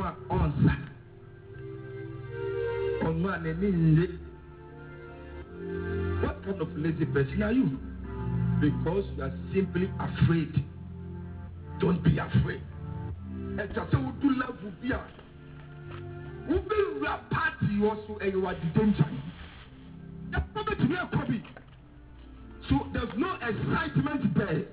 Onwa onsa. Onwa nene. What kind of lazy person are you? Because you are simply afraid. Don't be afraid. And just say we do love you. We will party also and you are the danger. So there's no excitement there.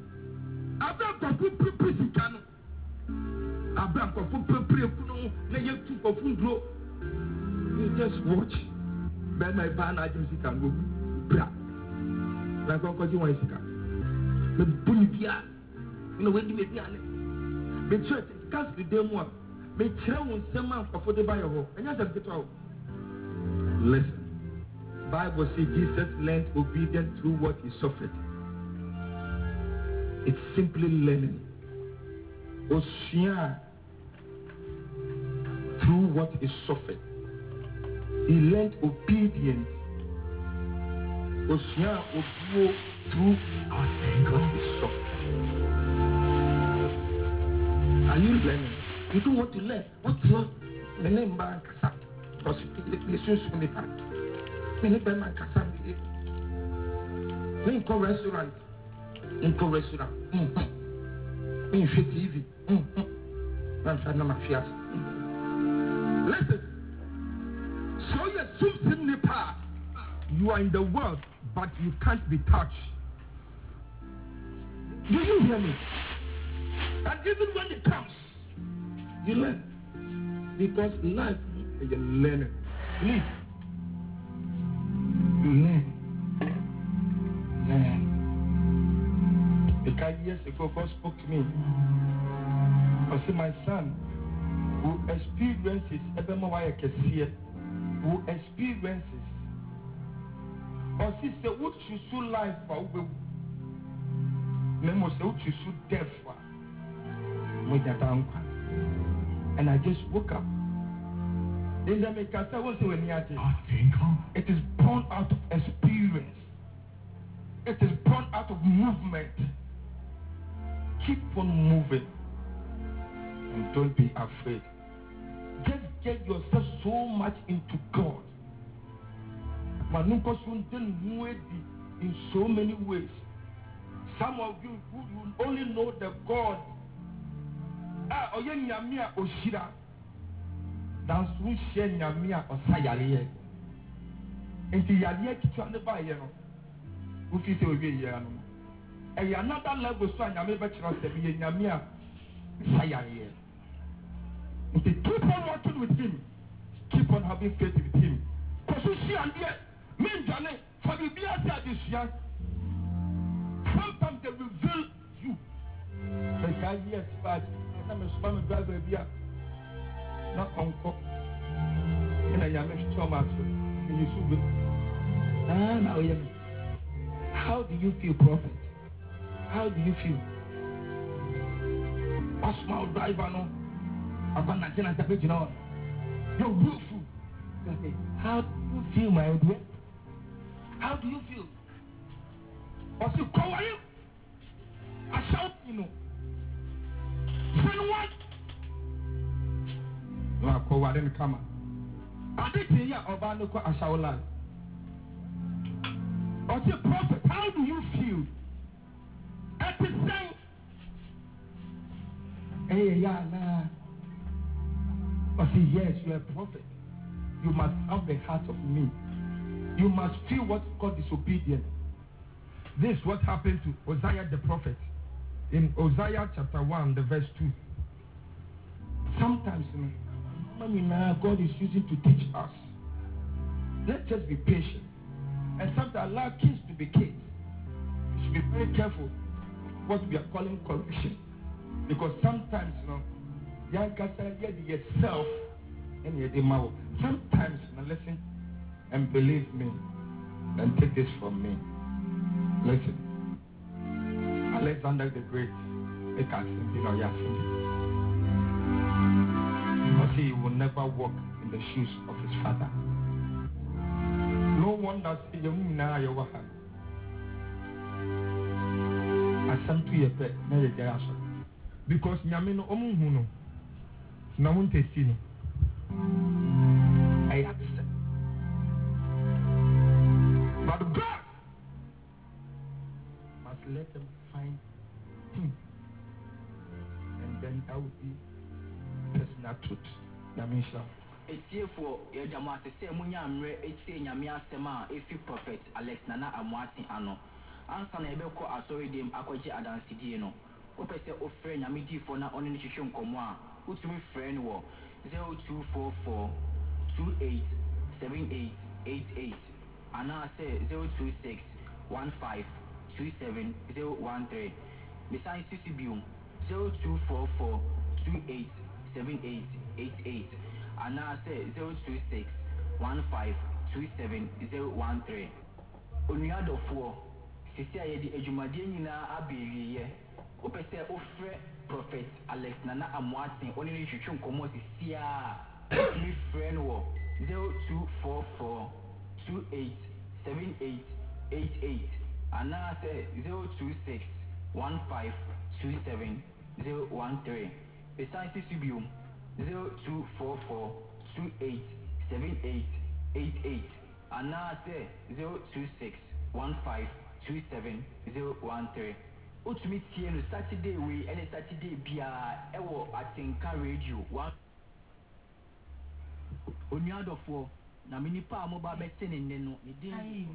You just watch. My ban agency can go. Like what you want to you know when you make me church cast the demo me tell some man for the Bible and just get out. Listen, Bible says Jesus learned obedience through what he suffered. It's simply learning. Ocean through what he suffered. He learned obedience. Ocean obey through what he suffered. Are you learning? You don't want to learn. What's your name? Because you soon be back. Many people can in restaurant. In restaurant. In TV. Listen. So you are in the world, but you can't be touched. Do you hear me? And even when it comes, you learn. Because life is a learning. Please. You learn. Learn. Because years ago, God spoke to me. I said, my son, who experiences, who experiences, or sister, what you so life for, Memo say what you so deaf for. And I just woke up. It is born out of experience. It is born out of movement. Keep on moving. And don't be afraid. Just get yourself so much into God. In so many ways. Some of you who only know the God. Oshira. That's who share Nyamia or Sayale. And the Yalia Kitchen by Yano. Who is a Yano. Another level, so Yamia Bachelor said, Yamia Sayale. And keep on working with him. Keep on having faith with him. Because you see, and yet, men, Janet, for the Biasa this year, sometimes they reveal you. The guy, yes, but I'm a spam driver here. Not uncle. And I am a stomach. How do you feel, prophet? How do you feel? A small driver, no. I'm not going to you know. You're beautiful. How do you feel, my dear? How do you feel? What's your call? I shout, you know. Friend, what? No, I call what in the camera. I did hear about no I shall lie. What's your prophet? How do you feel? At the same. Hey, yeah, nah. But see, yes, you are a prophet. You must have the heart of me. You must feel what God is obedient. This is what happened to Hosea the prophet. In Hosea chapter 1, the verse 2. Sometimes, God is using to teach us. Let's just be patient. And sometimes allow kids to be kids. You should be very careful what we are calling correction. Because sometimes, yourself and sometimes, listen and believe me and take this from me. Listen. Alexander the Great, he will never walk in the shoes of his father. No wonder because Nyamino Omuhuno na mo ntesti no ɛyɛ ate but God must let them find him and then that will be personal truth that means Etiefo yɛdamo asese munya mmerɛ etie nyame asɛm a efi prophet Alex Nana Amoaten ano ansa na yɛbɛkɔ asɔre dem akɔgye adansidie no wopɛ sɛ ofrɛ nyame difo na ɔne ne hwehwɛ nkɔmmɔ a wotumi frɛ no wɔ 0244 287888 anaasɛ 026 15 27013 mesan sisi biom 0244 287888 anaasɛ 026 15 27013 onuadɔfoɔ sisi a yɛde adwumadeɛ nyinaa abɛwieɛ wopɛ sɛ ofrɛ prophet Alex Nana Amoaten ɔne ne hwehwɛ nkɔmmɔ sisi a wotumi frɛ no wɔ 0244 287888 anaasɛ 026 15 27013 besan sisi biom 0244 287888 anaasɛ 026 15 27013 utumi tie no Saturday wei ɛne Saturday biara ɛwɔ Atenka Radio 1 onuadɔfoɔ na me nipa a moba bɛte ne nne no ne din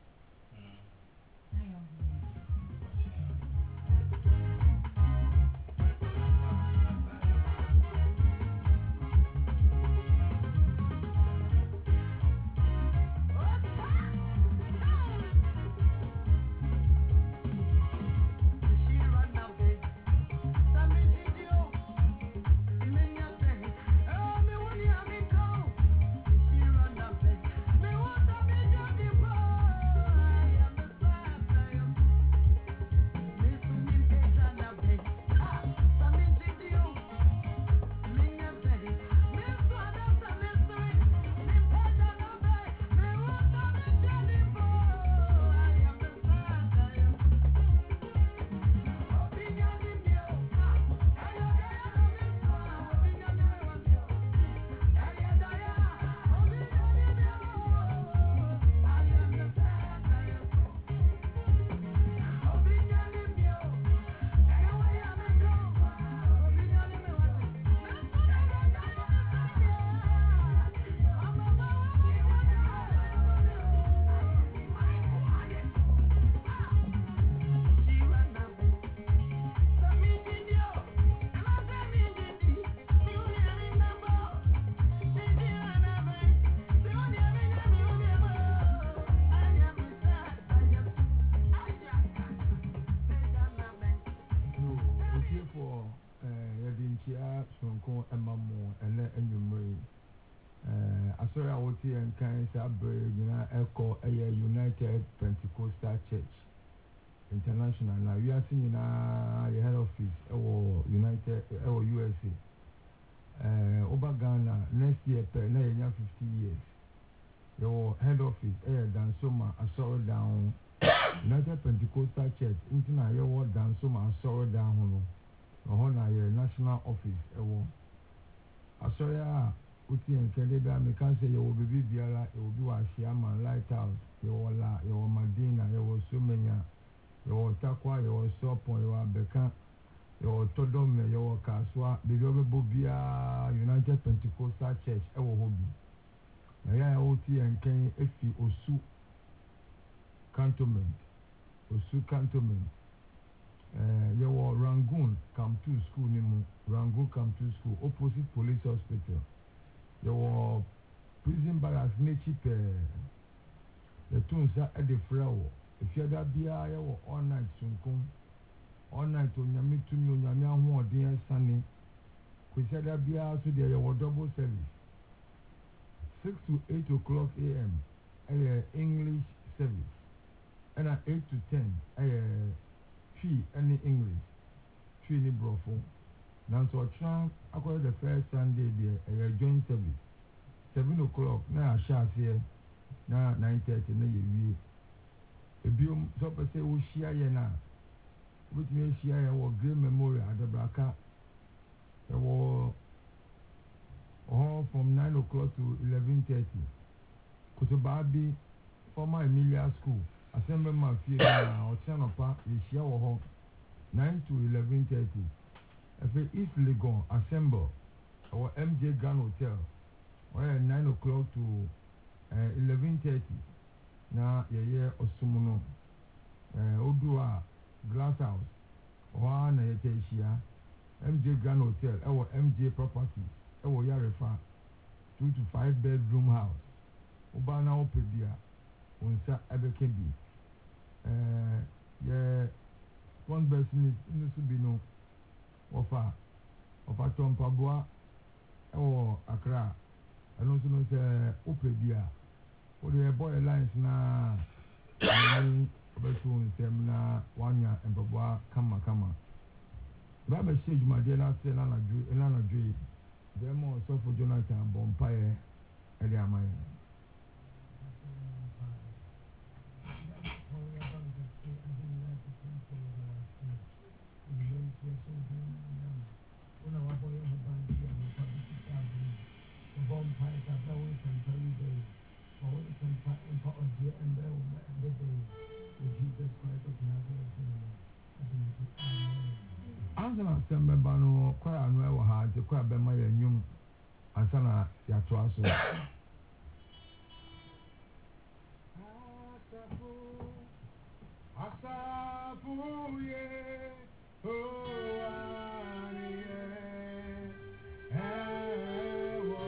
United Pentecostal Church International. Now we are seeing the head office United USA. Over Ghana next year per 50 years. Your head office Dansoma Asoro down United Pentecostal Church International. Your Dansoma Asoro down. Ohona your national office. Asoro uti enkelebe amekan say you will be biara you will be Washiaman Lighthouse you will Madina you will Sumenya you will Takwa you will Sopon you will Beka you will Todome you will Kaswa Bigobe Bobia United Pentecostal Church Hobi na ya uti enken efi Osu Cantonment you will Rangoon Camp 2 School nimu Rangoon Camp 2 School opposite police hospital. Your prison barracks nature the tunes at the flower. If you are there, you all night soon. All night on your meet to you, your dear Sunny. We said that be out to there, your double service 6 to 8 o'clock a.m. English service, and at 8 to 10 fee any English, fee any brofo. Now, so I call the first Sunday there, a joint service. 7 o'clock, now I shall here, now 9:30, now you will. If you so say, we share now, which may share our great memorial at the Braka, o'clock to 11:30. Kutubabi, former Emilia School, Assemblyman Field, Ochanopa, Yeshia 9 to 11:30. If East Legon, Assemble, our MJ Grand Hotel, where 9 o'clock to 11:30. Na yeye Osumuno, Odua Glass House, or na yeteshia, MJ Grand Hotel, our MJ Property, our Yarefa, 2 to 5 bedroom house. Ubana Opedia, Unsa Abekebi. One person is Subino, of a Tom Pabua, or Accra, and also knows Opedia. For the boy lines na Obetu Semna, Wanya, and Pabua, Kama. Rabbi Shage Madela, Elana Dre, Demo, Sofo Jonathan, Bompire, Eliamai. Ansana sembe bano kwa anu ewo ha je kwa bema ya nyum ansana ya to aso asafu ye o aniye ewo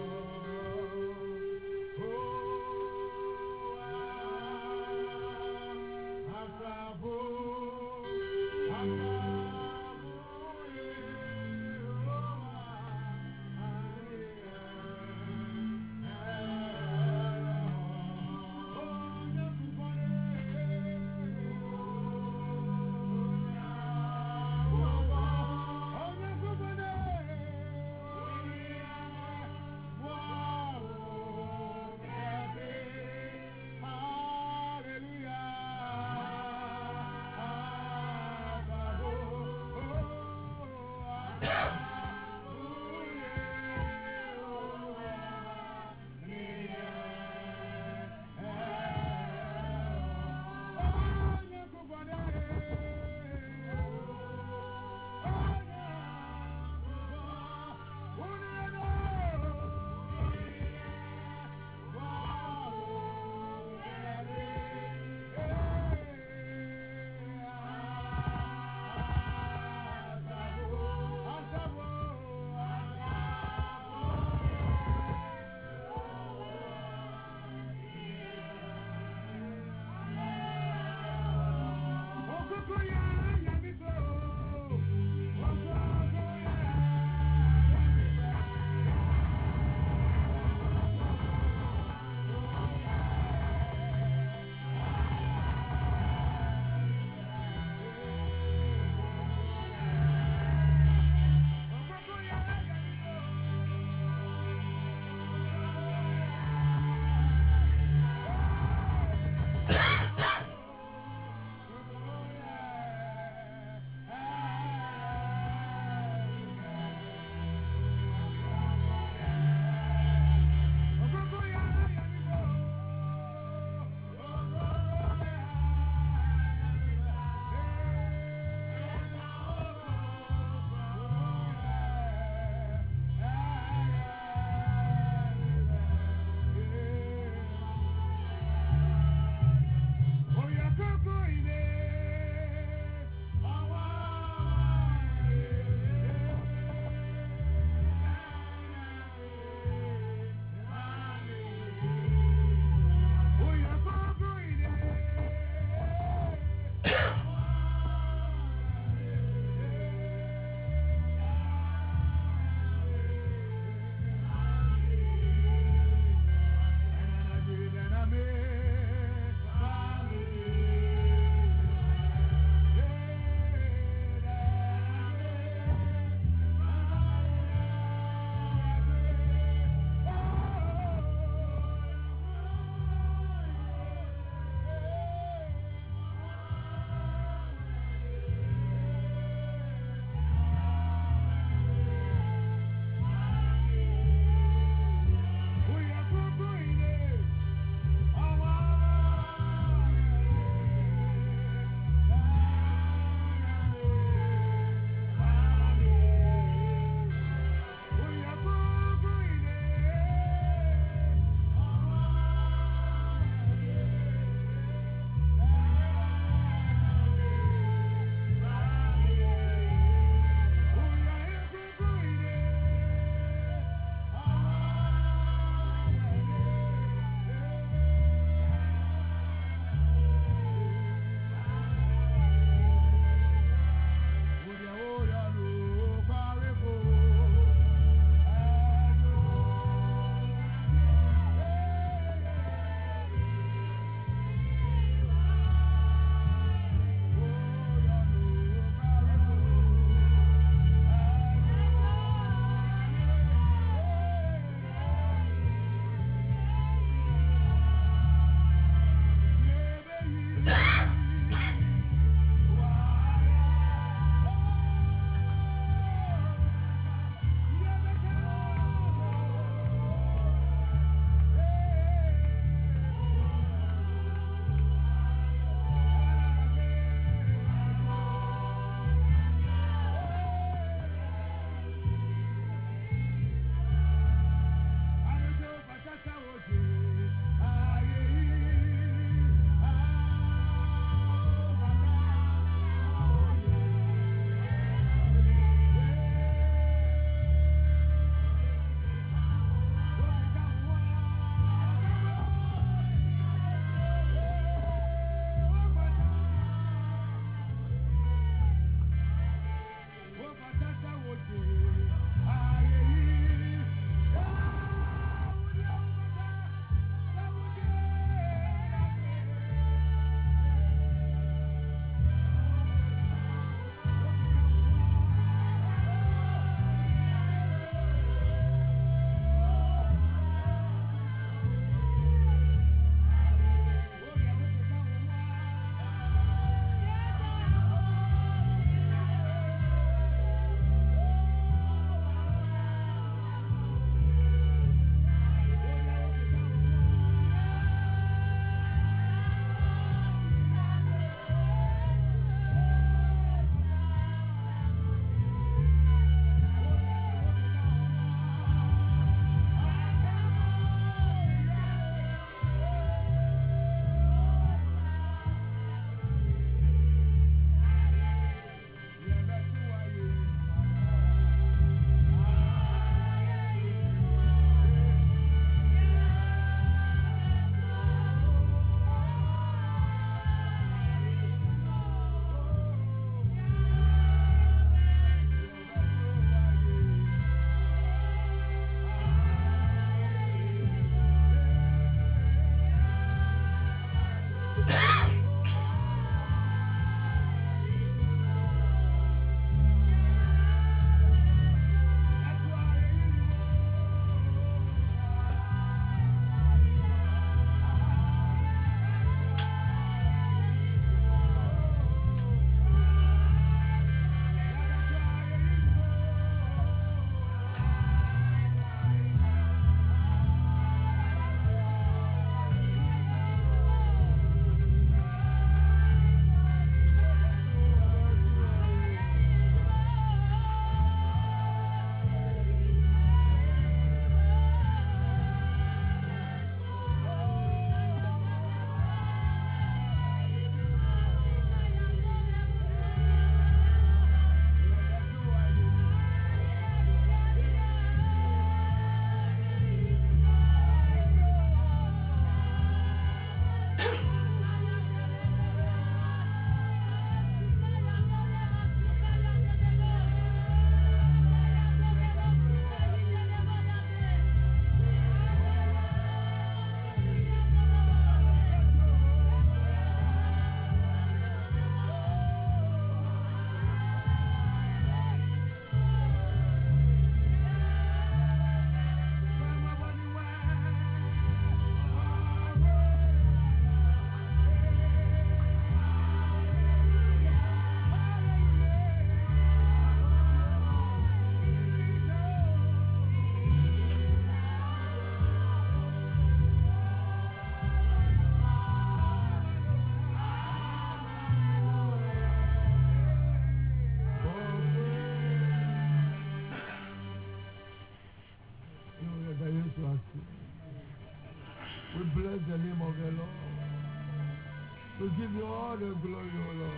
We bless the name of the Lord. We give you all the glory, O Lord.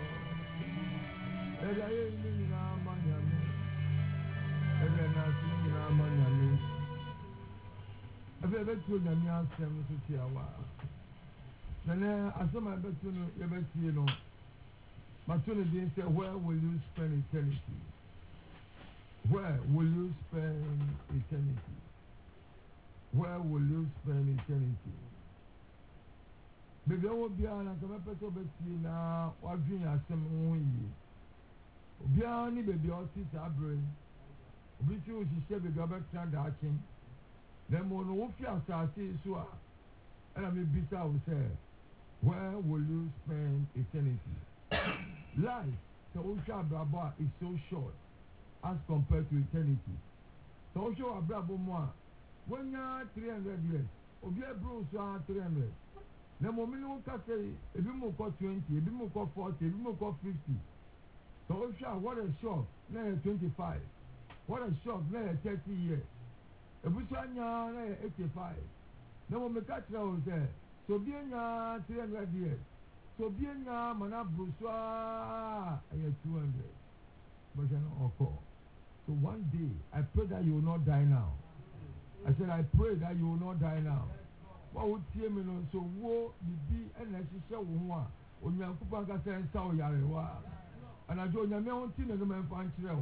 Where will you spend eternity? Where will you spend eternity? Where will you spend eternity? Baby, I will be on a commercial betty now, or doing a semi. Obiani baby, Otis Abrain. Obitu, she said, the government transaction. Then, when Wofia Sati Sua, and I may be so say, where will you spend eternity? Life, the Osha Braba is so short as compared to eternity. The Osha Brabo Moa, 1 year, 300 years. Obia Bruce 300. The moment say, a bit more 20, a bit more 40, a bit more 50. So Osha, what a shock, now 25. What a shock, now 30 years. A Bushanya, 85. No one catch now there. So being 300 years. So being Mana Bruswa, I had 200. But you're not call. So one day, I pray that you will not die now. I said, I pray that you will not die now. What would see me no? So wo be and I shall one. On your Kupaka and Sao Yarewa. And I join your mountain and the man punch rail.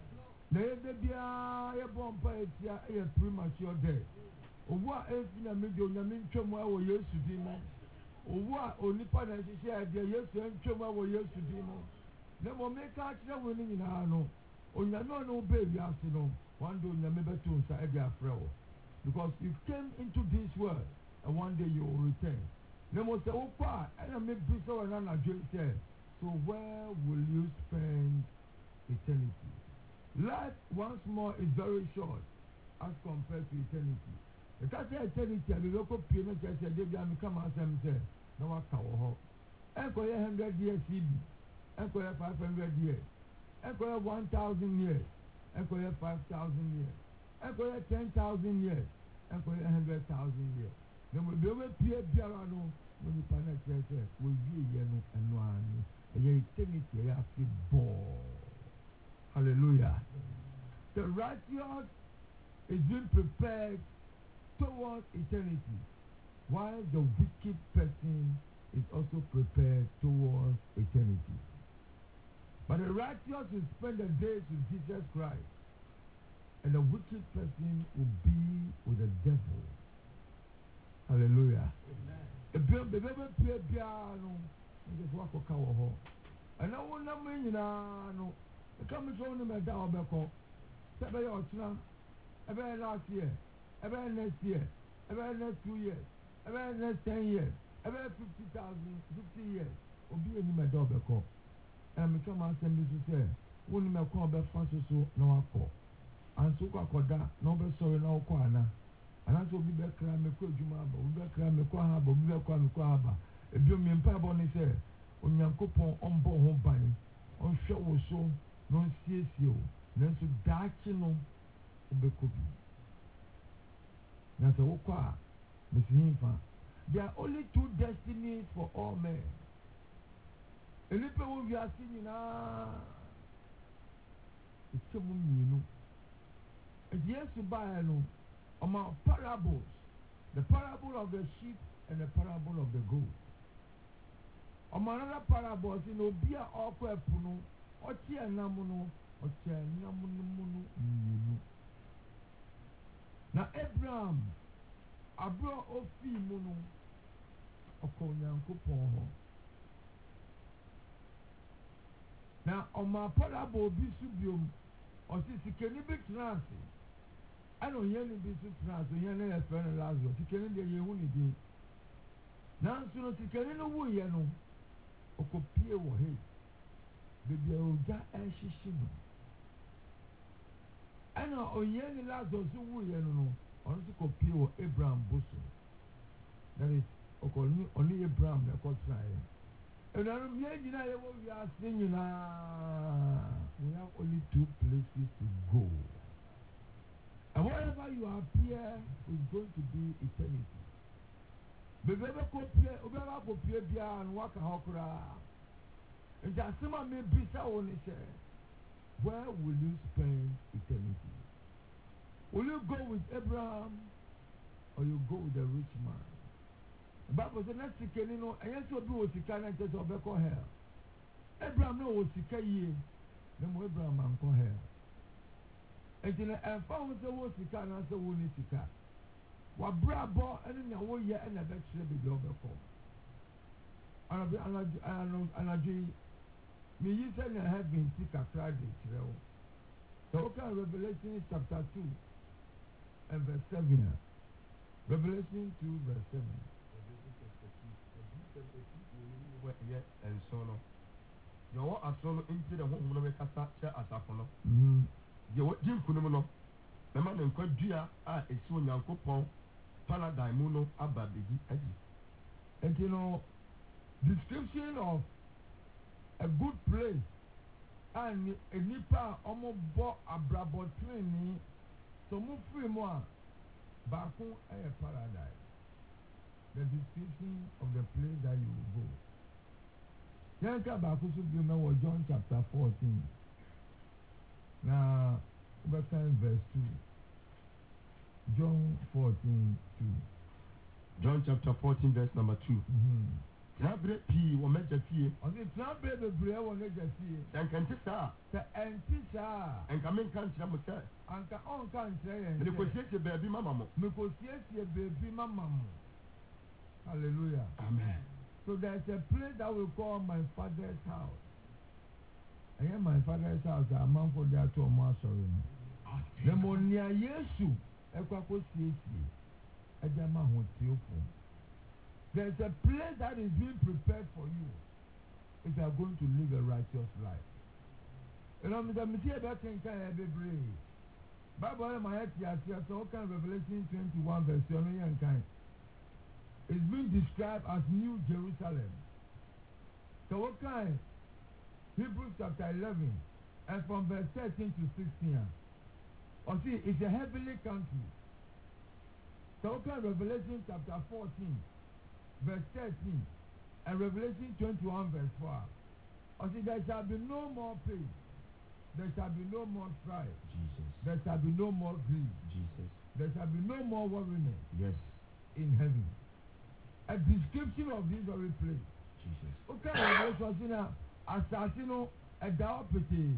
There be a bomb by a premature death. Or what else in a middle, Yamin or years to demon? Or what only partners said, yes, and Choma were years to demon. Never make out the winning in Hano. On your no baby afternoon, one day you remember to say, because you came into this world and one day you will return. Never say, oh, pa, and I make this or another dream said. So, where will you spend eternity? Life, once more, is very short as compared to eternity. The Catholic eternity, the local payment said, they come and say, no one can hold. Echo 100 years CB, Echo 500 years, Echo 1,000 years, Echo 5,000 years, Echo 10,000 years, Echo 100,000 years. Then we'll be able to pay Biarano when you can say, will be Yenu and one, and your eternity after ball. Hallelujah. The righteous is being prepared towards eternity, while the wicked person is also prepared towards eternity. But the righteous will spend the days with Jesus Christ, and the wicked person will be with the devil. Hallelujah. And I want to mean, the coming on the medal Beko, Sabe Ochna, about last year, about next year, about next 2 years, about next 10 years, about 50 years, will be any medal Beko. And become our assembly to say, when you call back Francis, no call. And so Koda, no be sorry, no Kwana. And that's what we be crying, me call Jumaba, we be crying, me Kwahaba, we be crying, me Kwahaba. If you mean Pabon, say, on your coupon on board home buying, on show so. No CSO, no so Dachino Ubekobi. That's a Oka, Miss Nympha. There are only 2 destinies for all men. And if we are seeing now, it's a woman, you know. Yes, to buy among parables, the parable of the sheep and the parable of the goat. Among other parables, you know, be a awkward puno. Ochia namuno, ochia namuno yinu. Na Abraham, abro ofi muno, okonyanko ponho. Na oma parabo bisu biom, osi sikeni bi transi. Ano yeni bisu transi, yeni efene lazo, sikeni de yehuni di. Na nsuno sikeni no wu yenu, okopie wo hei. Baby, Oja and Shishino. I know Oyeni Lazos who you know, on the copy of Abraham Bosso. That is, only Abraham, the court trying. And I'm hearing what we are singing. We have only 2 places to go. And whatever wherever you appear is going to be eternity. Bebe kopie, obeba kopie bia no waka hokra. And asema me bisa woni say, where will you spend eternity? Will you go with Abraham or you go with the rich man? The Bible says next week, you know, and so do sika na just obeko hell. Abraham no was sika ye, no mo Abraham man ko hell. And then and found the was sika na so woni sika. Wa brabo ene na wo ye na be kire be obeko. Anaji me you say na heaven sika Friday kire wo. So okay, Revelation chapter 2 and verse 7. Revelation 2 verse 7. And so no. Your asono into the home no kasa che asafono. Ye wo jinkunu no. Na ma nkwa dua a esi onyankopon paradigm mu no ababegi adi. And you know, description of a good place and a nipa omo bo abrabo training so mu free mo a baako e paradise. The description of the place that you will go. Yanka baako so bi na John chapter 14. Now, verse 2. John 14:2. John chapter 14 verse number 2. Trabre pi wo meja fie. Ose trabre bebre wo meja fie. Sankante sa. Sa enti sa. Enka men kan kira mo se. Anka on kan kira yen. Me ko siesie baby mama mo. Me ko siesie baby mama mo. Hallelujah. Amen. So there's a place that we call my father's house. And here my father's house, a man for that to my sorry. The monia Yesu, Ekwako Siesi, Ejama Hotiofo. There's a place that is being prepared for you if you are going to live a righteous life. You know, Mr. Messiah, that can be brave. Bible, my head, so can Revelation 21 verse 7 and kind. It's being described as New Jerusalem. So what kind? Hebrews chapter 11 and from verse 13 to 16. Or see, it's a heavenly country. So what kind? Revelation chapter 14 verse 13 and Revelation 21 verse 4. Or see, there shall be no more pain. There shall be no more strife. Jesus. There shall be no more grief. Jesus. There shall be no more worrying. Yes. In heaven. A description of this very place. Jesus. Okay, Revelation Assassino a daupete.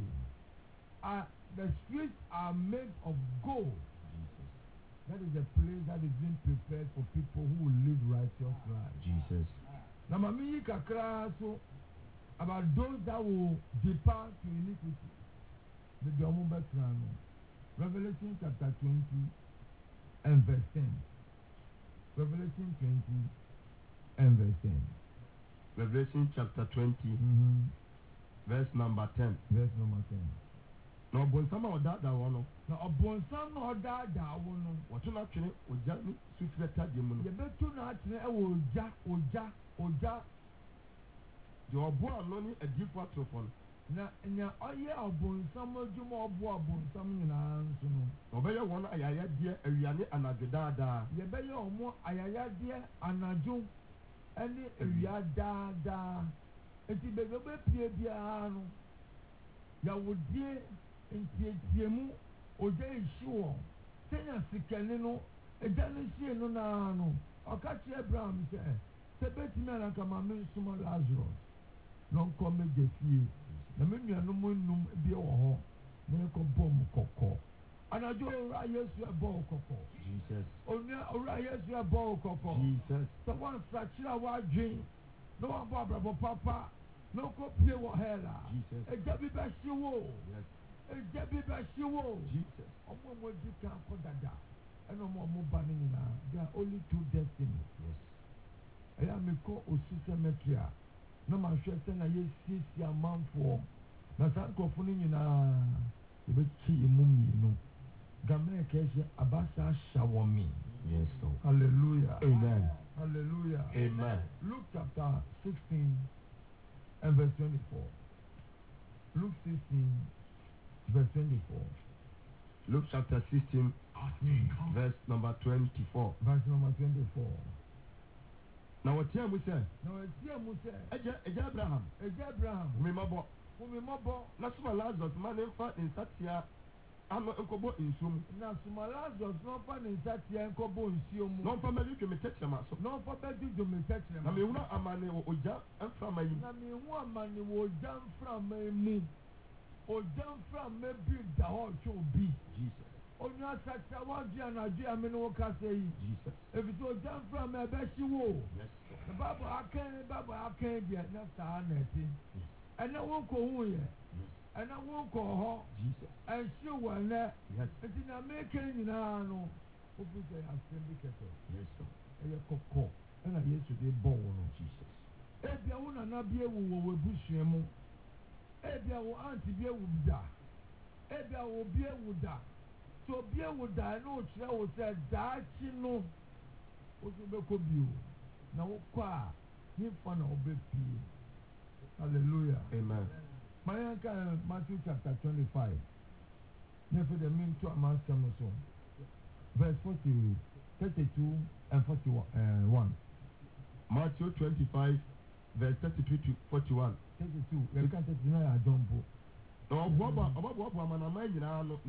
The streets are made of gold. Jesus. That is a place that is being prepared for people who will live righteous lives. Jesus. Now, Mami Kakra so about those that will depart to iniquity. The Domuba Trano. Revelation chapter 20 and verse 10. Revelation 20 and verse 10. Revelation chapter 20, verse number 10. Verse number 10. Na obonsam a oda da wo no. Na obonsam na oda da wo no. Woto na twene ogya ni sufreta de mu no. Ye betu na atene e wo ogya. De obo ano ni adifo atofo no. Na oye obonsam adwuma obo obonsam nyina nso no. Obeye won ayaya die awiane anadwo daada. Ye beye omo ayaya die anadwo ene awia daada. Enti bebe pie bia no. Ya wodie entietiemu oje ihwo tenya sikani no eja no sie no na no okachi Abraham se betimi ana kama me nsuma Lazarus non come gefie na me nuanu mo num bi wo ho me ko bom kokko anajo ora Yesu ebo kokko Jesus. Ora Yesu ebo kokko Jesus. So one sachira wa dwen no one brabo papa no ko pie wo hela Jesus. Eja bi ba shiwo. Yes. Eja bi ba shiwo. Jesus. Omo mo di kan ko dada. Eno mo ba ni na. There are only two destinies. Yes. Eya me ko osu cemetery a. Na ma hwe se na ye sisi amanfo. Na san ko funu nyina. E be chi imum no. Game keje abasa shawomi. Yes, Lord. Hallelujah. Amen. Hallelujah. Amen. Luke chapter 16 and verse 24. Luke 16 verse 24. Luke chapter 16 verse number 24. Verse number 24. Now what time we say? Now it's here, Musa. Eja Abraham. Abraham. Remember. Umimabo. Na suma Lazarus man emfa insatia ano enkobo insum. Na suma Lazarus no fa insatia enkobo nsiom. No fa meli tweme tetema so. No fa bedi dweme tetema. Na me huna amane wo oja emfa mayi. Na me hu amane wo oja emfa mayi. Oja emfa mebi da ho chobi. Jesus. Onye asatira wadi anadu amene wo kase yi. Jesus. Ebito oja emfa me be shiwo. Yes. The Bible akan dia na sa na ti. And I won't go here. And I won't go home. Jesus. And she will not. Yes. And in American, no. Open the assembly. Yes, sir. And you cook. And I yesterday born on Jesus. If you want to be able to bush him, if you want to be able to die, if you will be able to die. So be able to die, no, I will say, that you know. What will be you? Now, qua, him fun of baby. Hallelujah. Amen. My uncle Matthew chapter 25. Never the mean to a man Samuel. Verse 32 and 41. Matthew 25, verse 32 to 41. 32. You can't deny a jumbo. No, Boba, Manama, no,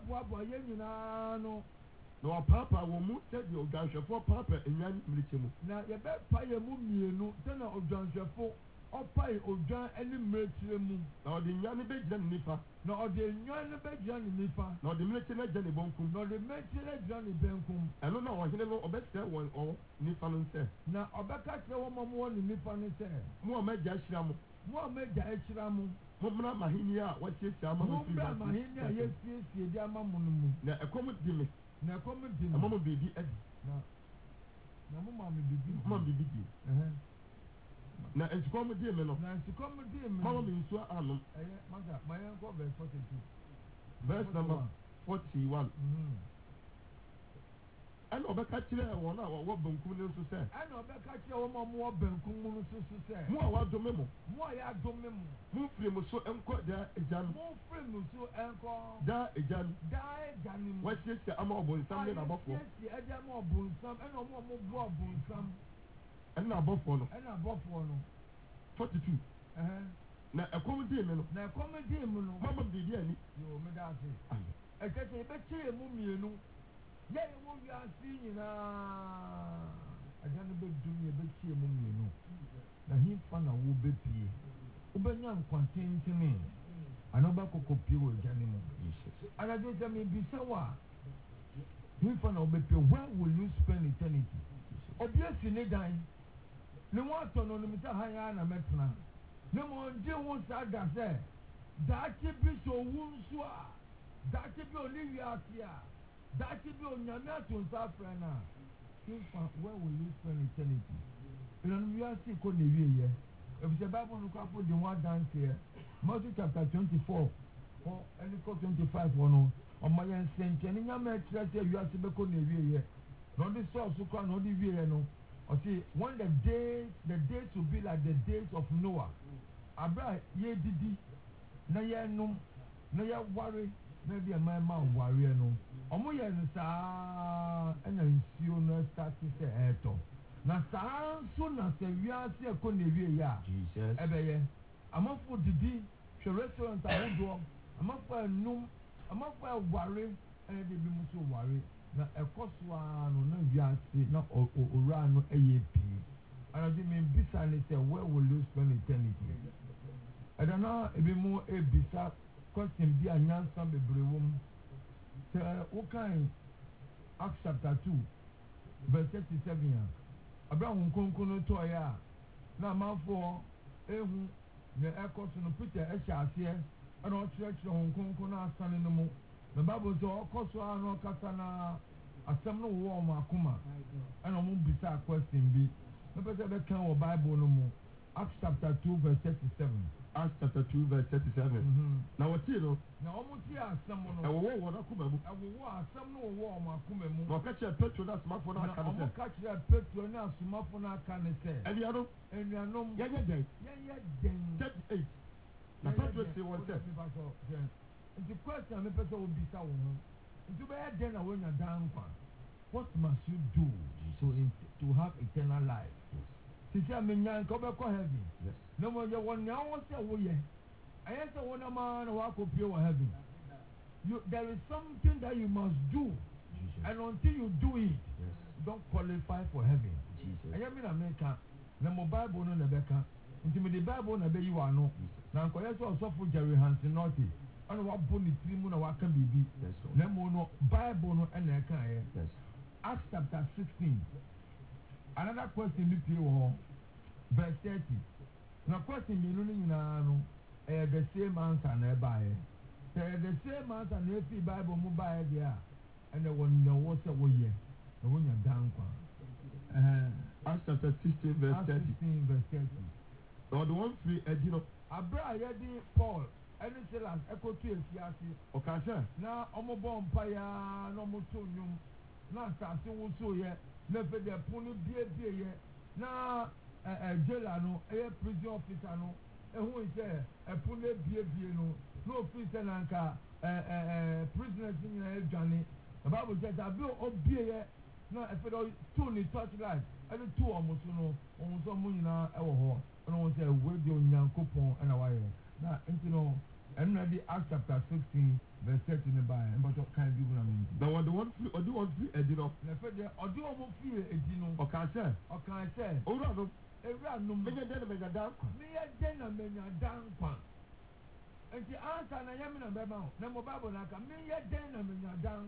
no. No, Papa will move said the Ogansha for Papa and Yan Milichimu. Now, you bet Paya Mummy, no, tenor of John Shafo. Opai ojan any military mu. Now the Yanni Bejan Nipa. Now the Yanni Bejan Nipa. Now the military Jenny Bonkum. Now the military Johnny Benkum. I don't know what he never obey one or Nipa and say. Now Obeka one Nipa and say. Mohamed Jashram. Mohamed Jashram. Mumra Mahinia, what is Sama? Mumra Mahinia, yes, dear Mamun. Now a common dimmy. Now come with a moment baby Eddie. Now Mamma be big. Na esikɔmu die mi no. Na esikɔmu die mi. Mama mi nsu anum. Maga my uncle verse 42. Verse number 41. Ɛna ɔbɛka kyerɛ wɔn a wɔwɔ benkum ne nso sɛ. Ɛna ɔbɛka kyerɛ wɔn a wɔwɔ benkum ne nso sɛ. Mo a wadome mo. Mo a yɛadome mo. Mo firi mo so nkɔ daa egya no. Mo firi mo so nkɔ. Daa egya no. Daa egya no mu. Wɔasiesie ama ɔbɔnsam ne n'abɔfoɔ. Wɔasiesie ɛde ama ɔbɔnsam ɛna wɔn a wɔbɔ ɔbɔnsam. Ɛna abɔfoɔ no. Ɛna abɔfoɔ no. 42. Na ɛkɔm die mi no. Na ɛkɔm die mi no. Mama mi di ani. Yoo mi da ase. Ɛkɛtɛ ebɛkyɛ emu mienu. Yɛ ewu wiase nyinaa. Ɛgya no bɛ dum yɛ bɛkyɛ emu mienu. Na hinfa na wo bɛ pie. Wobɛnya nkwantentene. Ana ɔbɛkɔkɔ pie wɔ ɛgya no mu. Anadwo sɛ mi bisa wa. Hinfa na wo bɛ pie. Where will you spend eternity? Obi esi ne dan. Ne wɔn atɔ no nimisa ha ya na mɛtena ne mo ndi ho saa da sɛ daakye bi so owu nso a daakye bi oni wiase a daakye bi onyame ato nsa afrɛ na nfa where will you spend eternity ɛnum wiase kɔ na ewie yɛ efisɛ bible no kɔ afɔ di ho adanseɛ Matthew chapter 24 ɔ ɛni kɔ 25 wɔ no ɔmo yɛ nsɛnkyɛn ne nyame ɛkyerɛ sɛ wiase bɛkɔ na ewie yɛ na ɔde sɔɔso kɔ na ɔde wie yɛ no. Or see, when the days will be like the days of Noah. Abra ye didi, na ye num, na ye worry, maybe a man worry no. Omo ye sa, and I see you no start to say eto. Na sa so na se wiase e ko na wie ya. Jesus. Ebeye. Amafo didi, hwe restaurant ahodo, amafo num, amafo worry, and they be muso worry. Na ekoswa no na wiase na owura no eye pii anadi me bisa ne say where will you spend eternity adana ebi mu ebisa question bi anyansa bebre wom se wokan Acts chapter 2 verse 37 Abraham konko no to ya na manfo ehu na ekoso no Peter ehyiase ana o kyerɛkyerɛ konko na asane no mu. The Bible says, "Okoso ano kasana asem no wo mo akoma." And omo bisa question bi. No person be kan wo Bible no mu. Acts chapter 2 verse 37. Acts chapter 2 verse 37. Na what you know? Na omo ti asem no. E wo akoma mu. E wo asem no wo mo akoma mu. Na ka kire Petro na asomafo na aka ne se. Omo ka kire Petro na asomafo na aka ne se. Enuanom. Ye den. 38. Na Petro say one say. The question me person will be sa wo. Into be then when you're down, what must you do to have eternal life? Since I'm in young, come back heaven. Yes. No more you want now what's the way. I answer one man who walk up pure heaven. There is something that you must do. Jesus. And until you do it, Yes. you don't qualify for heaven. Jesus. I am in America. No more Bible no Nebeka. Into the Bible na be you are no. Now koye so for Jerry Hansen naughty. And what boni trimu na waka bibi. Yes. No more no Bible no and Yes. Acts chapter 16. Another question you pay verse 30. Now question you know the same answer nearby. The same answer near the Bible mobile there. And the one know what's the way. The one you're down. Acts chapter 16 verse 30. 16 verse 30. Now the one free Edino. Abra yedi Paul. Any Silas echo to a fiasi. Okay, Na omo bon paya no mo to nyum. Na asase wo so ye. Na fe de punu bie ye. Na jailer no prison officer no. Ehun ise punu bie no. No officer na nka prisoners nyina adwane. The Bible says abi obie ye. Na efe do to ni torchlight. Any two omo so no. Omo so mo nyina ewo ho. And I say, where do you coupon and a wire? Now, you know, and ready Acts chapter 16, verse 30 in the Bible, but what kind of people I mean? Now, what do you want free or do you want free Edino? Or do you want free Edino? Okay, sir. Or can I say, oh, no, no, me a down. Me a dinner, me a down. And the answer, I am in a Bible, no more Bible, like a me a dinner, me a down.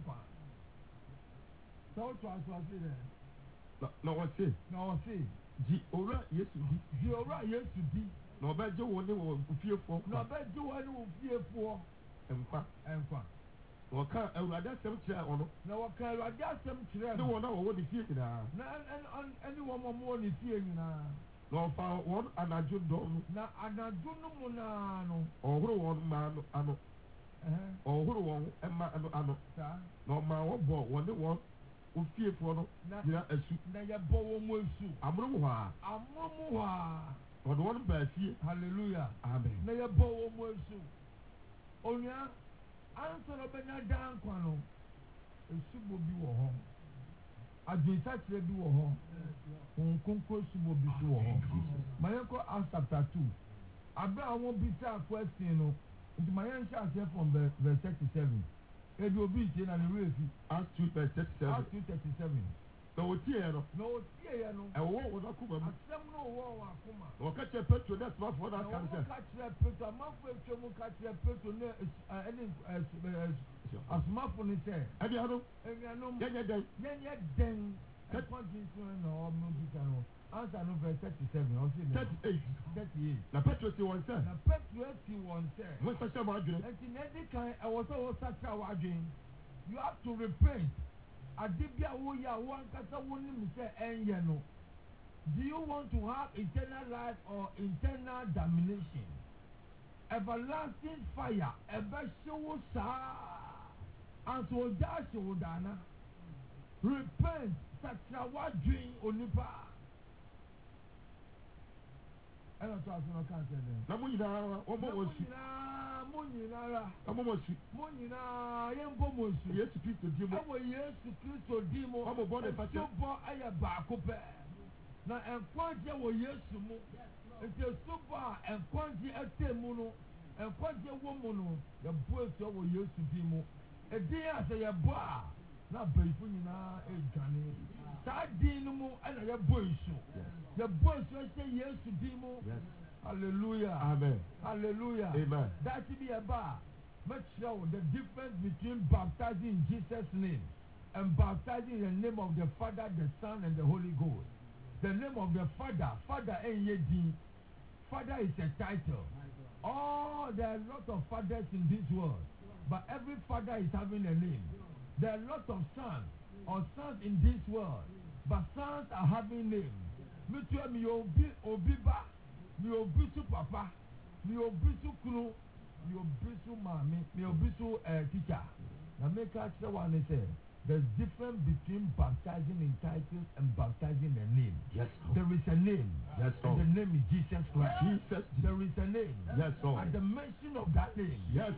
So, to us, was it? No, what's it? No, see. G. Ora, yes, the Ora, yes, to be. No, but you want to fear for. No, but you want to fear for. And fun. Or can't I rather some chair on? No, what can I just some children? No one know what the fear now. And anyone more than fear now. No, for one and I do don't. Now, and I do no monano. Or who one man, ano. Or who one, Emma, ano. No, my one boy, one the one. O fear for no, ya esu. Na ya bowo mo esu. Amruwa. Or the one by fear. Hallelujah. Amen. Na ya bowo mo esu. Onya, answer obenya dan kwano. Esu bo bi wo ho. Adwenta kire bi wo ho. Onkonko esu bo bi so wo ho. Mayenko Acts chapter 2. Abra awon bi sa question no. Nti mayen sha say from verse 37. Ebi obi tie na ne refi Acts 2 verse 37. Acts 2:37. No tie no. No tie ya no. E wo wo na kuma mu. Asem no wo wa kuma. O ka che Petro na sma for na kan se. No ka che Petro, ma fo etwe mu ka che Petro ne any asma fo ni se. Abi anu. Yenye den. E continue no mo bi kan no. Answer no verse 37. O say 38. Na Petro si won se. Na Petro si won se. Mo sa che ma adwene. Enti na di kan e wo so wo sa cha wa adwene. You have to repent. Adibia wo ya wo ankasa wo ni mi se enye no. Do you want to have eternal life or eternal damnation? Everlasting fire. Ebe shewo sa. And so da shewo dana. Repent. Sacha wa adwene onipa. I don't talk to no cancer then. Na mo nyina wo mo wo su. Mo nyina mo mo su. Mo nyina yembo mo su. Yesu Kristo di mo. Awo Yesu Kristo di mo. Mo bo na fa che. Bo aya ba ko pe. Na enkwanje wo Yesu mu. Ente suba enkwanje atemu no. Enkwanje wo mu no. Ya bo eso wo Yesu di mo. Edi ase ya bo a. Na baifu nyina edwane. Sa di no mu ana ya bo eso. The boys will say yes to demo. Yes. Hallelujah. Amen. Hallelujah. Amen. That should be a bar. Make sure the difference between baptizing in Jesus' name and baptizing in the name of the Father, the Son, and the Holy Ghost. The name of the Father, Father N-Y-D. Father is a title. Oh, there are a lot of fathers in this world, but every father is having a name. There are a lot of sons or sons in this world, but sons are having names. Me too, me obi ba, me obi su papa, me obi su kunu, me obi su mami, me obi su teacher. Now make us the one they say there's difference between baptizing in titles and baptizing a name. Yes. There is a name. Yes. And the name is Jesus Christ. Jesus. There is a name. Yes. At the mention of that name. Yes.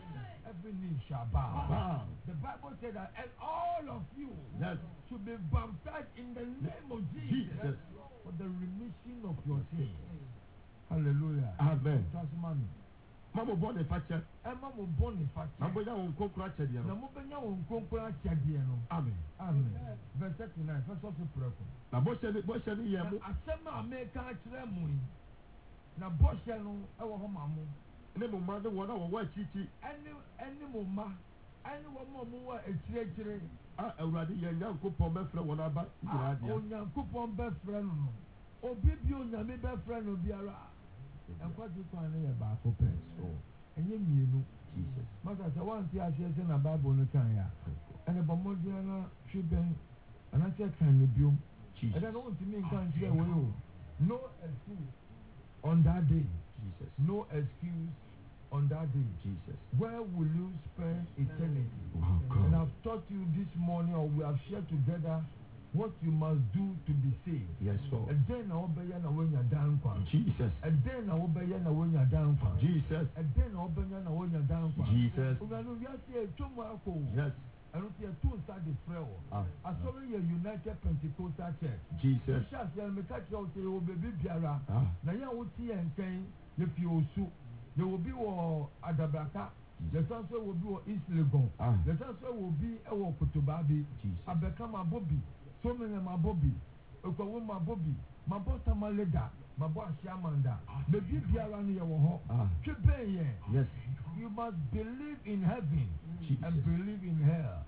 every knee shall bow. The Bible said that, and all of you should be baptized in the name of Jesus for the remission of your sins. Hallelujah. Amen. Tasmani. Mama born a patcher. Emma will born a patcher. Mamma won't cook ratchet. Namubenya won't conquer Chadiano. Amen. Amen. Verse 39. First of all, now, Boshani, Asema America Tremui. Na Boshano, our home. Nemo mother, one hour, what chichi. Any mama, any one more a treachery. Already young coupon befra one about. Young coupon best friend. O Bibio, Yami best friend of Biara. And what you find about Copes. And you know, Jesus. Mother, I want to see in a Bible in the Kanya. And a Bomodiana should be, and I said, can you be? I don't want to mean country away. No excuse on that day. Jesus. No excuse on that day. Jesus. Where will you spend eternity? Oh, God. And I've taught you this morning, or we have shared together, what you must do to be saved. Yes, Lord. And then I'll be when you're down. Jesus. And then I'll be when you're down. Jesus. And then I'll be when you're down. Jesus. Yes. I don't see a two side the frail. I saw your United Pentecostal Church. Jesus. Me catch out there will be Biara. Now you will see and saying if you soup, there will be Adabaka. The transfer will be East Legon. The transfer will be a Kutubabi. I become a Bobby. So many my Bobby. My Bobby. My boss Maleda. My boss Shamanda. Maybe Biara near Waho. Yes. You must believe in heaven. Jesus. And believe in hell.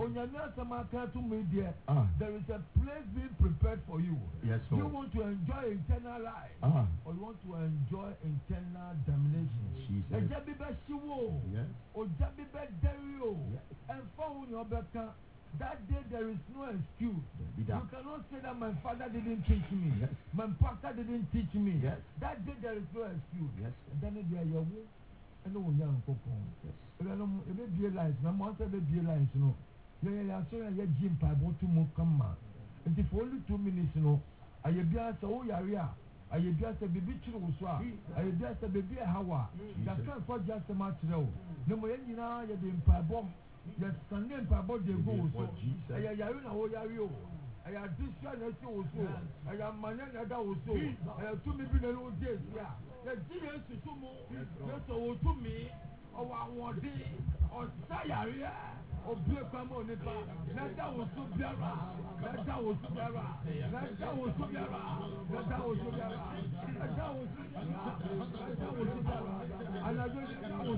There is a place being prepared for you. Yes, you want to enjoy eternal life, or you want to enjoy eternal damnation. Jesus. Yes. That day there is no excuse. You cannot say that my father didn't teach me. Yes. My pastor didn't teach me. Yes. That day there is no excuse. Yes. Then there you go. And no young couple. Yes. It may be a life. No matter the be a life, no. Yeah, so I get Jim Pipe to move come on. And if only 2 minutes, no. I be as a Yaria. I be as a baby Chuswa. I be as a baby Hawa. That's not for just a match, no. No more, you know, you're being Pipe. Yes, Sunday Pipe, they go. I am Yario. I have this one also. I am Manana also. I have 2 million days. Yeah. The GS is so more. Just to me. Or one day. Or Sayari. Or Biakamo Nipa. Nata was so Biara. Nata was so Biara. Nata was so Biara. Nata was so Biara. Nata was so Biara. Nata was so Biara. And I just was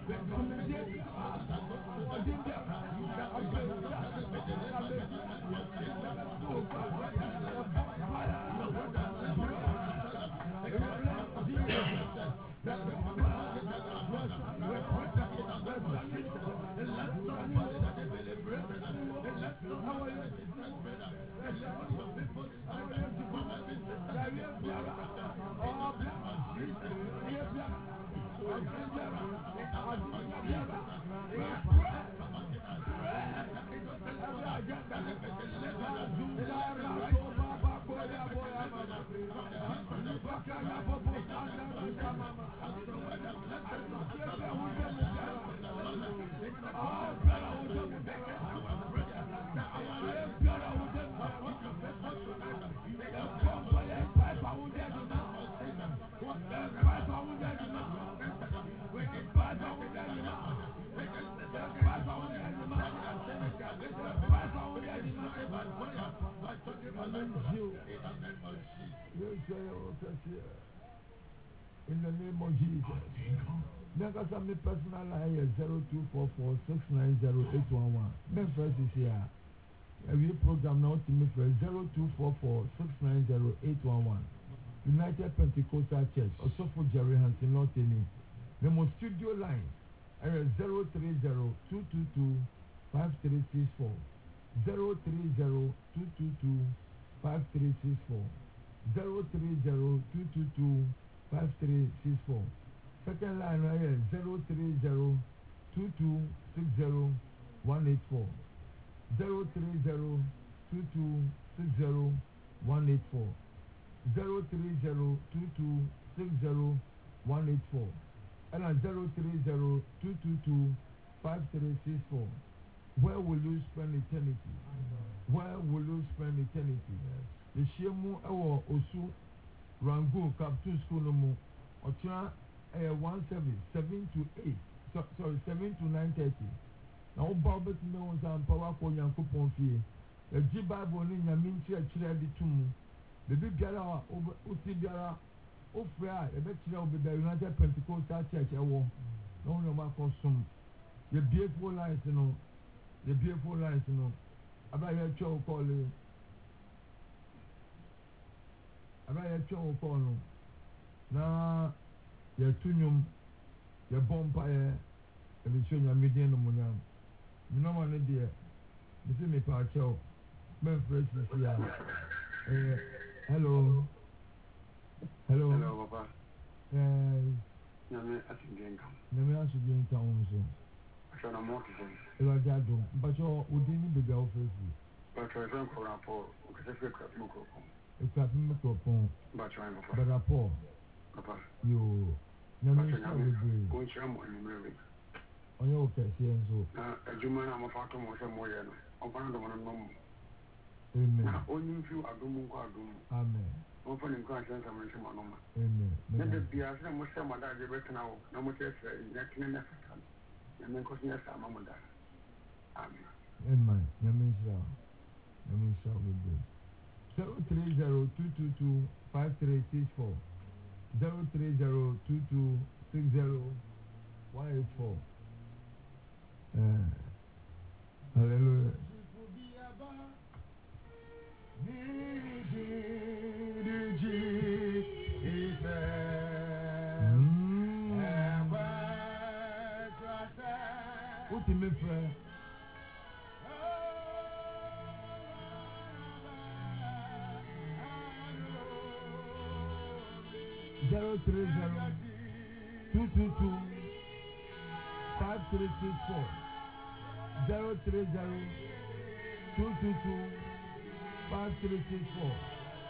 in the name of Jesus. Never some personal line 0244690811. My first is here. Every program now to me for 0244690811. United Pentecostal Church, also for Jerry Hansen, not any. The most studio line 030-222-5364. 030-222-5364. 030-222-5364. Second line right here 030-2260-184. 030-2260-184. 030-2260-184. And 030-222-5364. 5364. Where will you spend eternity? Where will you spend eternity? The Shemu Ewo Osu Rangoon Captain School no more. Otra 1 service 7 to 8. Sorry, 7 to 9:30. Now Bible to me was an power for Yankopon fie. The G Bible ni Nyamin chire di tumu. The big biara uti biara ofra e be chire obi the United Pentecostal Church ewo. No no ma kosum. The beautiful life no. The beautiful life no. Aba ye cho call it. Aba ye cho call no. Na ye tunyum ye bomba ye e be show Nyamide no munyam. You know what I did? You see me pa cho. Men fresh here. Hello. Hello. Hello, Papa. Nyame asingin kam. Nyame asingin kam unso. Aso na mo kise. Ela jado. Mpacho udini bebe ofesi. Bacho e son ko rapport. O kese fe krap mo ko. E krap mo ko pon. Bacho en Ba rapport. Papa. Yo. Nyame sa bebe. Ko nchira mo ni mrewe. Onye o kese enso. Na ejuma na mo fa to mo se mo ye no. O pa na do mo no mo. Amen. Na onyi fi adumu ko adumu. Amen. O fa ni ko asen sa mo se mo no ma. Amen. Na de bia se mo se mo da je betena o. Na mo se se ya kine na fata. Na men ko se sa ma mo da. Amen. Amen. Nyame sa. Nyame sa bebe. 030-222-5364 030-2260-184. Hallelujah. Ultimate prayer. Zero 222-5364 030-222-5364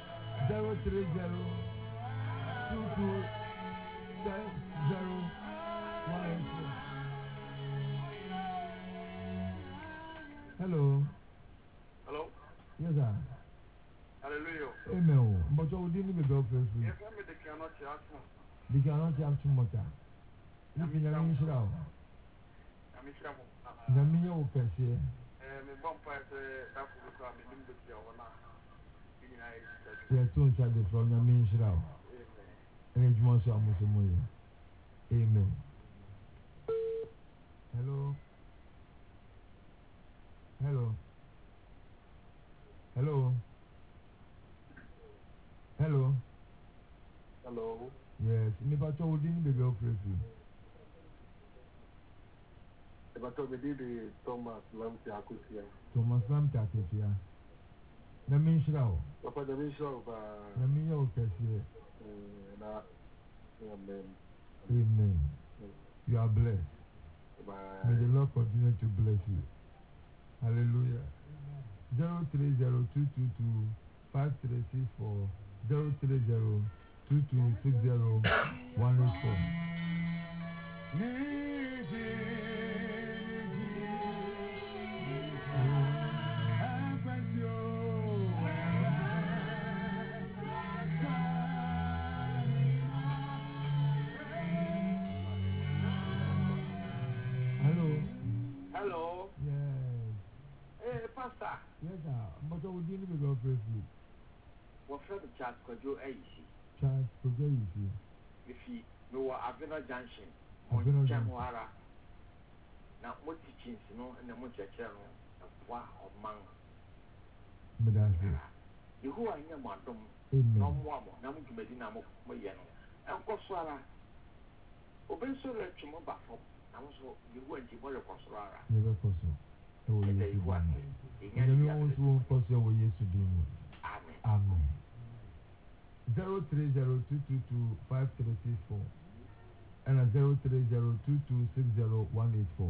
030-2260-184. Hello. Hello. Yes, sir. Hallelujah. Amen. But you didn't be go first. Yes, I made the cannot ask. They cannot have too much. If you are in Israel, I'm Israel. the meal can say, Me vampire that will come in the Tiawana. they are two inside the from the main Israel. And it's more so almost a million. Amen. Hello. Hello. Hello. Hello. Hello. Yes. Never told you the girl free. But we did the Thomas Lamti Akusia. Thomas Lamti Akusia. The main Israel. Papa, the mission of the mean you can say, Amen. Amen. You are blessed. May the Lord continue to bless you. Hallelujah. 030-222-5364 030-2260-184. Hello. Yes. Hey, Pastor. Yes, sir. But I would didn't go for free. What for the chat could you AC? Charles, forget you. If you know Avena Junction Avena on Junction. Jamuara. Now, what teachings, you know, and the Muchacha, wow, or man. But that's it. You who are near Madam, Amen. no more, Namu Medina Moyano. And Coswara. Open so let you move back from. I also, you went to Moyo Coswara. Never possible. Oh, yes, you want. And then we also cause your way yesterday. Amen. Amen. 030-222-5364 and 030-2260184.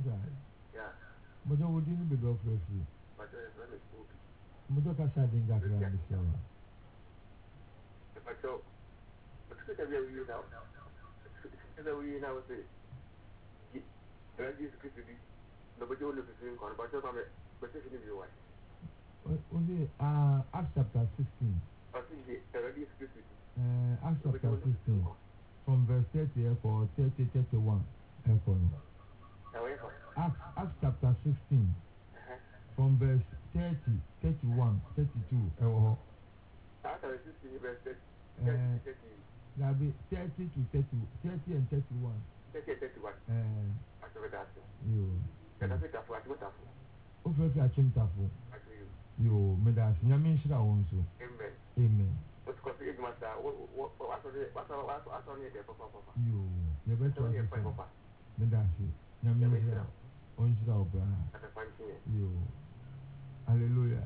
side. Yeah. But you wouldn't be go free. But when it's good. But you can't say that around the show. But so, but it's a very you now. It's a way now. Say, this could be. Nobody will look at you. But you're coming. But if you know why. Only Acts chapter 16. I think the already speaking. Acts chapter 16. From verse 30 for 30, 31. Acts chapter 16. From verse 30, 31, 32. After 16 verse 30. That'll be 30 to 30, 30 and 31. 30 and 31. After that. You. Can I take that for what? Offer a chimtafo. You made us Yamin Shra also. Amen. Amen. What's called the master? What's on the papa? You better have a papa. Medasi. Yamin Shra. On Shra Obra. You. Hallelujah.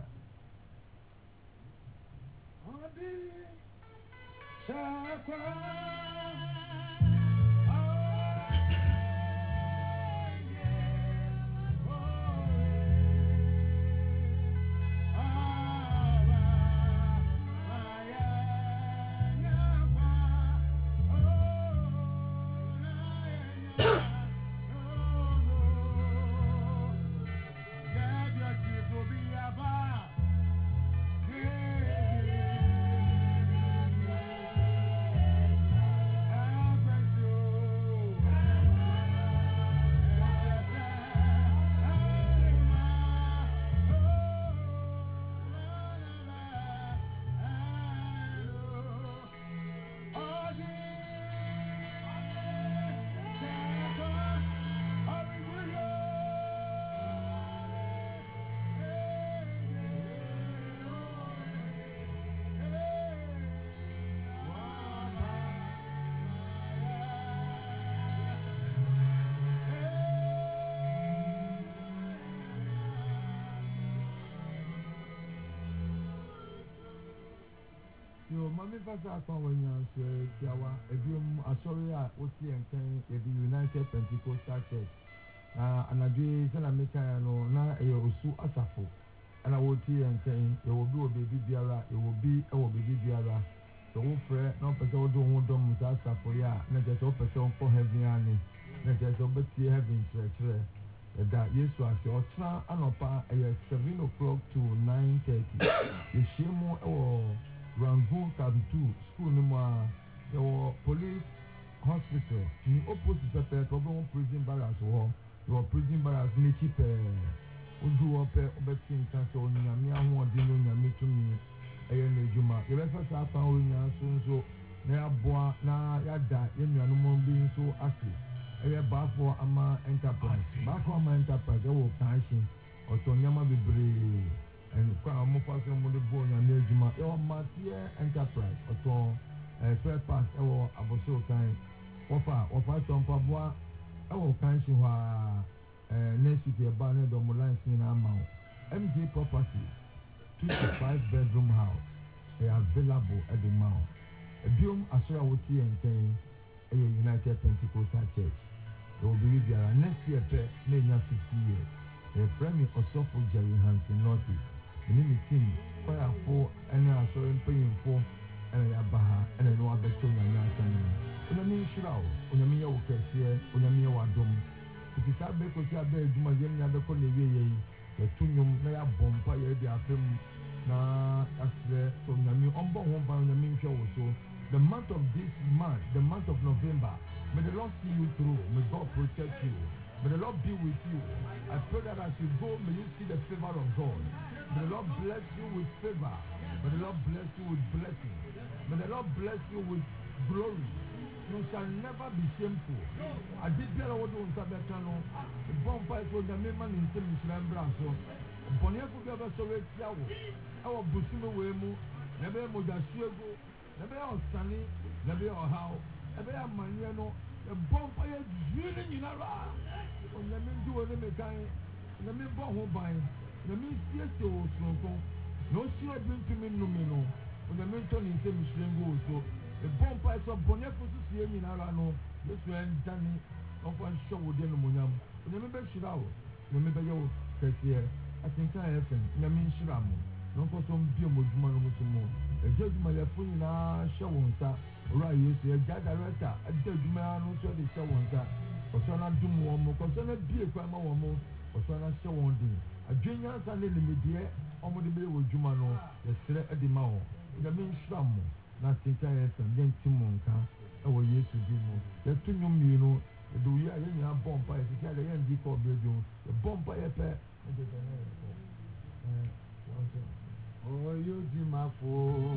Yo, Mammy Pasa, when you say, Jawa, a room, a sorry, Oti and Ken, the United Pentecostal Church. And I do Sanamika, na a Osu Asafo. And I will tea and Ken, it will be a baby Biara, it will be a baby Biara. The whole friend, no person don't want them Asafo, yeah, not just a person for heaven, not just a bit heaven church. That yes, was your tra and opa 7 o'clock to 9:30. The Shemo or Rangoon Camp 2 school number the police hospital in opposite the problem prison barracks or your prison barracks native Udu up Obetin Cancer on Yamia one dino Yamitumi Ayan Juma. The rest of our power so na boa na yada yenu being so active. Bafo ama enterprise. Bafo ama enterprise ewo kanshi. Oto nyama bebre and kwa amofase mo de bo nya nejuma. Ewo matie enterprise. Oto spare parts ewo aboso kan. Ofa tompa boa ewo kanshi wa next week e ba ne do mo line sin na ma. MJ Properties 2 to 5 bedroom house. They are available at the mall. Biom asura woti enten United Pentecostal Church. They will be there next year, maybe 50 years. They frame me also for Jerry Hansen Northeast. The name is Tim, fire for, and I saw him paying for, and I baha, and I know I bet you my son. Unami Shroud, Unamia Okesia, Unamia Wadum. It is a beko sia be Juma Yemi Abeko Neve, the Tunum, Naya Bompa, the Afim, na Asre, so Nami, Ombo Womba, Namin Show. The month of this month, the month of November, may the Lord see you through. May God protect you. May the Lord be with you. I pray that as you go, may you see the favor of God. May the Lord bless you with favor. May the Lord bless you with blessing. May the Lord bless you with glory. You shall never be shameful. I did bear what you want to the bonfire for the man in the Muslim Brasso. Bonia could ever so rich yaw. Our Busimo Wemo, never Modasuego. Never on Sunny, never on how, never on Maniano, the bonfire drilling in a ra. On the men do a mechanic, the men bomb by, the men see a show, no sure bring to me no meno, when the men turn in same string so the bonfires of Bonnefus in Arano, this way and Danny, of one show with Denomunium, nyame bɛhyira wo nyame bɛyɛ wo kɛseɛ atenka fm nyame nhyira mo na ɔnkɔ so mbie mo adwuma no mu so mu ɛgya adwumayɛfo nyinaa hyɛ wo nsa owura yesu ɛgya director ɛda adwuma no nso de hyɛ wo nsa ɔsɔ no adom wɔn mo kɔsɔ no abie kwan ma wɔn mo ɔsɔ no ahyɛ wɔn den adwenyansa ne nimdeɛ ɔmode bɛyɛ wɔ adwuma no yɛserɛ de ma wɔn nyame nhyira mo na atenka fm yɛnti mo nka ɛwɔ yesu din mu yɛto nnwom mmienu ɛde oyi a yɛn nyinaa bɔ mpa yɛ sisi a yɛn di kɔ ɔbɛ dwom yɛbɔ mpa yɛ pɛ ɛde bɛ na yɛ kɔ oyo di ma fo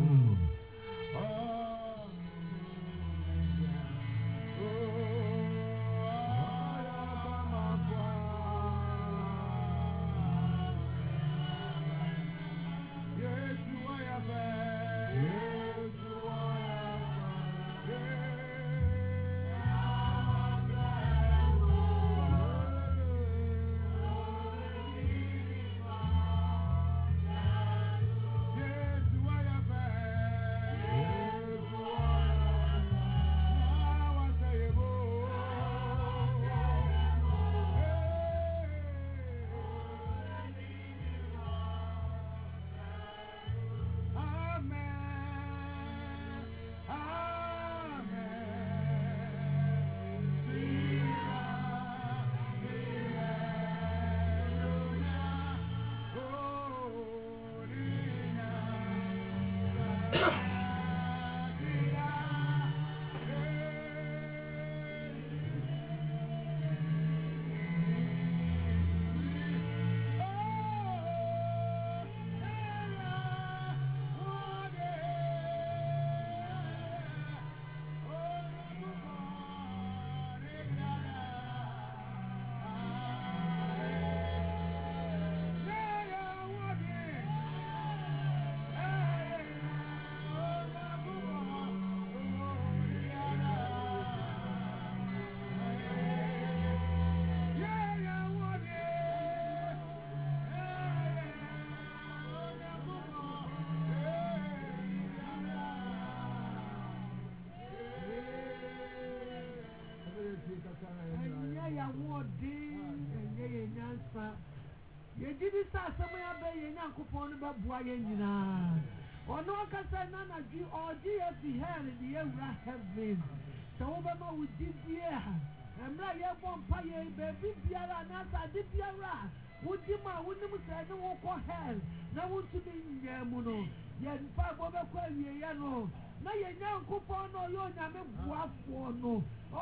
yɛgyidi sɛ asɛm yɛ abɛ yɛ nyankopɔn no bɛboa yɛn nyinaa ɔno ɔkasa na anadwi ɔgye yɛ fi hell de yɛwura heaven sɛ wobɛma wo gyidie a mmerɛ a yɛbɔ mpa yɛ baabi biara anaasɛ ade biara a wodi ma a wonim sɛ ne wokɔ hell na wontumi nyinaa mu no yɛmfa bɔbɛkɔ awieɛ no na yɛ nyankopɔn no ɔyɛ onyame boafoɔ no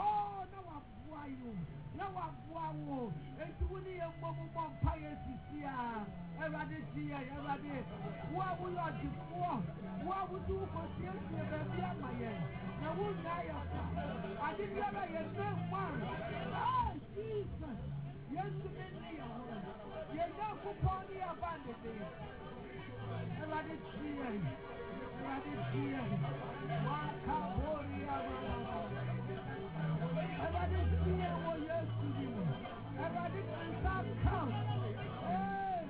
na waboa yo na waboa wo enti wo ne yɛ mmɔmmɔ mpa yɛ sisi a Awurade tie yɛ Awurade wo a woyɛ ɔdefoɔ wo a wode wo kɔsiesie baabi ama yɛn na wonnyaa yɛ fa ade biara yɛnnɛ mma Jesus yɛntumi nne yɛ ho yɛ nyankopɔn ne yɛ ba dede Awurade tie yɛn Awurade tie yɛn wakabori amama Everybody see what you're doing. Everybody can stop count. Hey!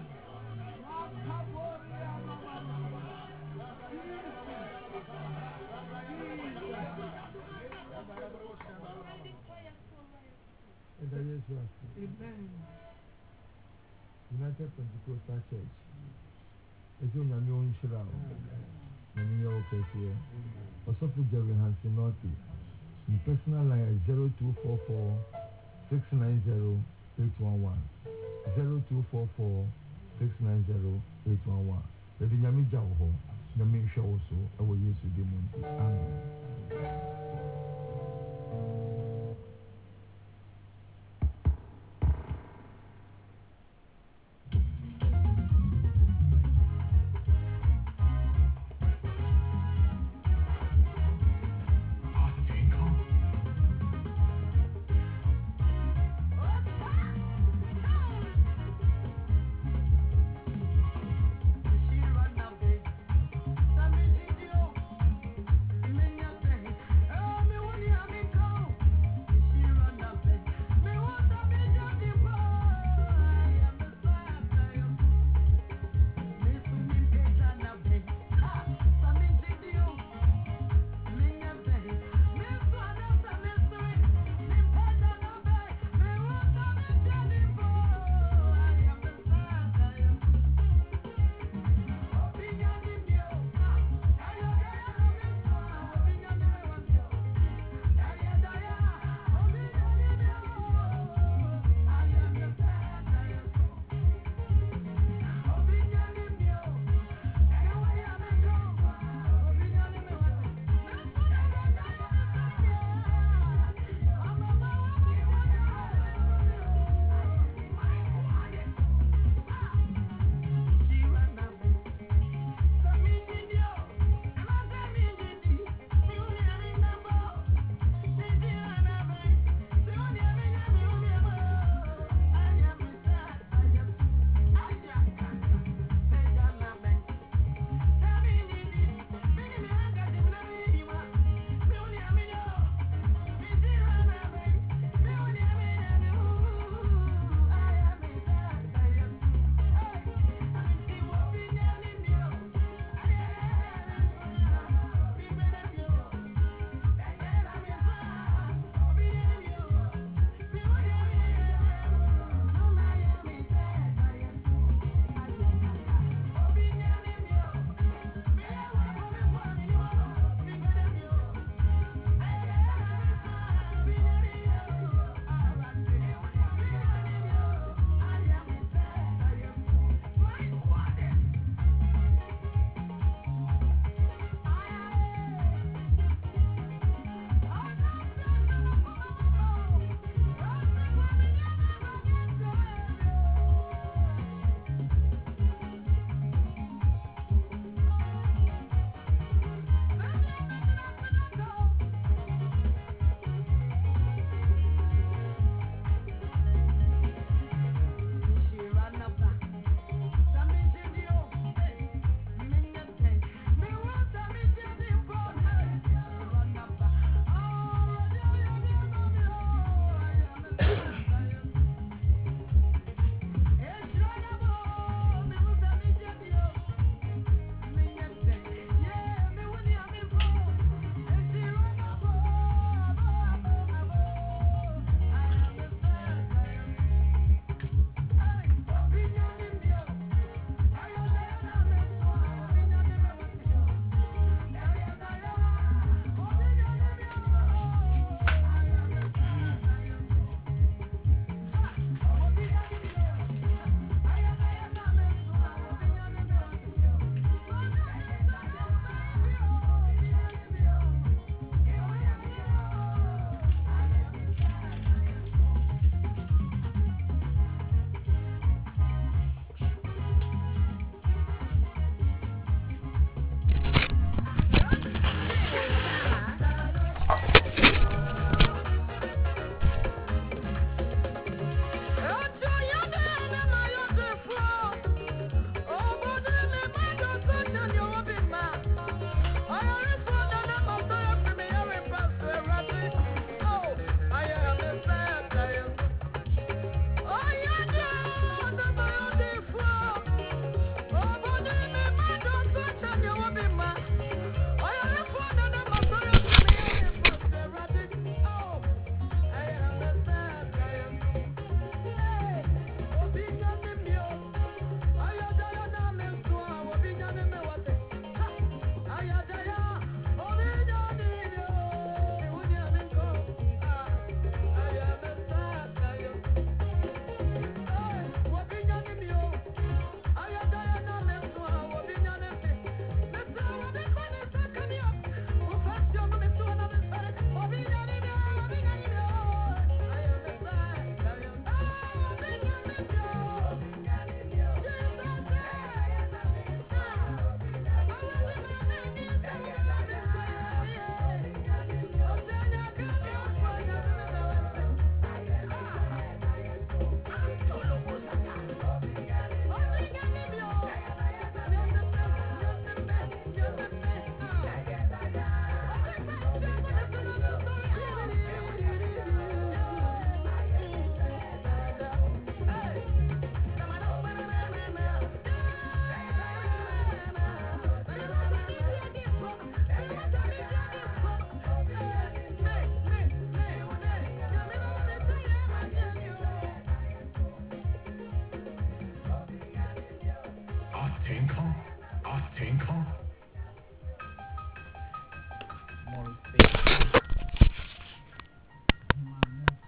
Amen. United Pentecostal Church. It's on your own shroud. And you're okay here. Also for Jerry Hansen Naughty. The personal line is 0244 690 811. 0244 690 811. The Nyami Jawo, the main show also, our Yesu Demon. Amen.